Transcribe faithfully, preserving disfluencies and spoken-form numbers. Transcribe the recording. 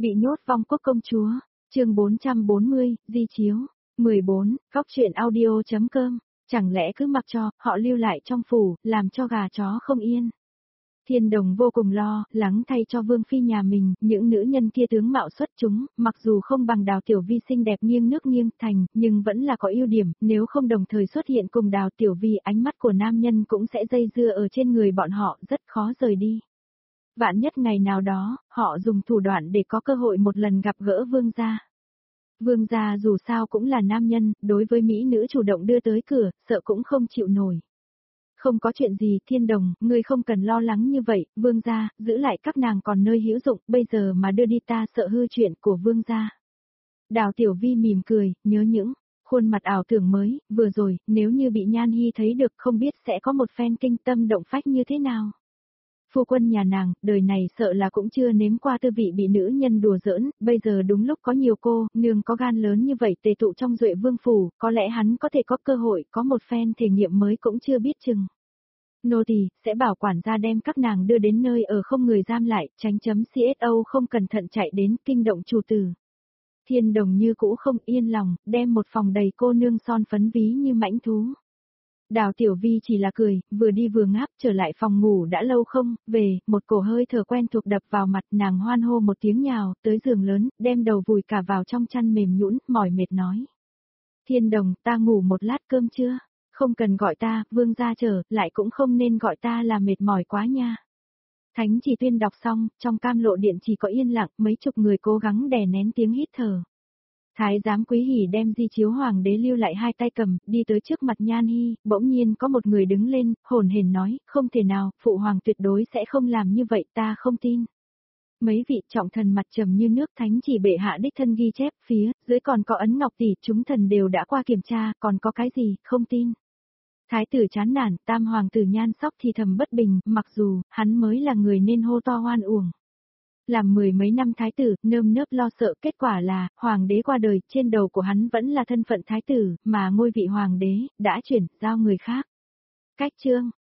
Bị nhốt vong quốc công chúa, chương bốn trăm bốn mươi, di chiếu, mười bốn, góc truyện audio.com, chẳng lẽ cứ mặc cho, họ lưu lại trong phủ, làm cho gà chó không yên. Thiên Đồng vô cùng lo, lắng thay cho Vương Phi nhà mình, những nữ nhân kia tướng mạo xuất chúng, mặc dù không bằng Đào Tiểu Vi xinh đẹp nghiêng nước nghiêng thành, nhưng vẫn là có ưu điểm, nếu không đồng thời xuất hiện cùng Đào Tiểu Vi ánh mắt của nam nhân cũng sẽ dây dưa ở trên người bọn họ, rất khó rời đi. Vạn nhất ngày nào đó, họ dùng thủ đoạn để có cơ hội một lần gặp gỡ Vương gia. Vương gia dù sao cũng là nam nhân, đối với mỹ nữ chủ động đưa tới cửa, sợ cũng không chịu nổi. Không có chuyện gì, Thiên Đồng, ngươi không cần lo lắng như vậy, Vương gia, giữ lại các nàng còn nơi hữu dụng, bây giờ mà đưa đi ta sợ hư chuyện của Vương gia. Đào Tiểu Vi mỉm cười, nhớ những khuôn mặt ảo tưởng mới, vừa rồi, nếu như bị Nhan Hi thấy được không biết sẽ có một phen kinh tâm động phách như thế nào. Phu quân nhà nàng, đời này sợ là cũng chưa nếm qua tư vị bị nữ nhân đùa giỡn, bây giờ đúng lúc có nhiều cô, nương có gan lớn như vậy tề tụ trong Duệ Vương phủ, có lẽ hắn có thể có cơ hội, có một phen thể nghiệm mới cũng chưa biết chừng. Nô tỳ sẽ bảo quản gia đem các nàng đưa đến nơi ở không người giam lại, tránh chấm xê ét o không cẩn thận chạy đến kinh động chủ tử. Thiên Đồng như cũ không yên lòng, đem một phòng đầy cô nương son phấn ví như mãnh thú. Đào Tiểu Vi chỉ là cười, vừa đi vừa ngáp trở lại phòng ngủ đã lâu không, về, một cổ hơi thở quen thuộc đập vào mặt nàng hoan hô một tiếng nhào, tới giường lớn, đem đầu vùi cả vào trong chăn mềm nhũn, mỏi mệt nói. Thiên Đồng, ta ngủ một lát cơm chưa? Không cần gọi ta, Vương gia chờ, lại cũng không nên gọi ta là mệt mỏi quá nha. Thánh Chỉ Tuyên đọc xong, trong cam lộ điện chỉ có yên lặng, mấy chục người cố gắng đè nén tiếng hít thở. Thái giám Quý Hỉ đem di chiếu hoàng đế lưu lại hai tay cầm, đi tới trước mặt Nhan Hi, bỗng nhiên có một người đứng lên, hồn hển nói, không thể nào, phụ hoàng tuyệt đối sẽ không làm như vậy, ta không tin. Mấy vị trọng thần mặt trầm như nước, Thánh Chỉ bệ hạ đích thân ghi chép, phía dưới còn có ấn ngọc tỷ, chúng thần đều đã qua kiểm tra, còn có cái gì, không tin. Thái tử chán nản, tam hoàng tử Nhan Sóc thì thầm bất bình, mặc dù, hắn mới là người nên hô to oan uổng. Làm mười mấy năm thái tử, nơm nớp lo sợ, kết quả là, hoàng đế qua đời, trên đầu của hắn vẫn là thân phận thái tử, mà ngôi vị hoàng đế, đã chuyển, giao người khác. Cách chương,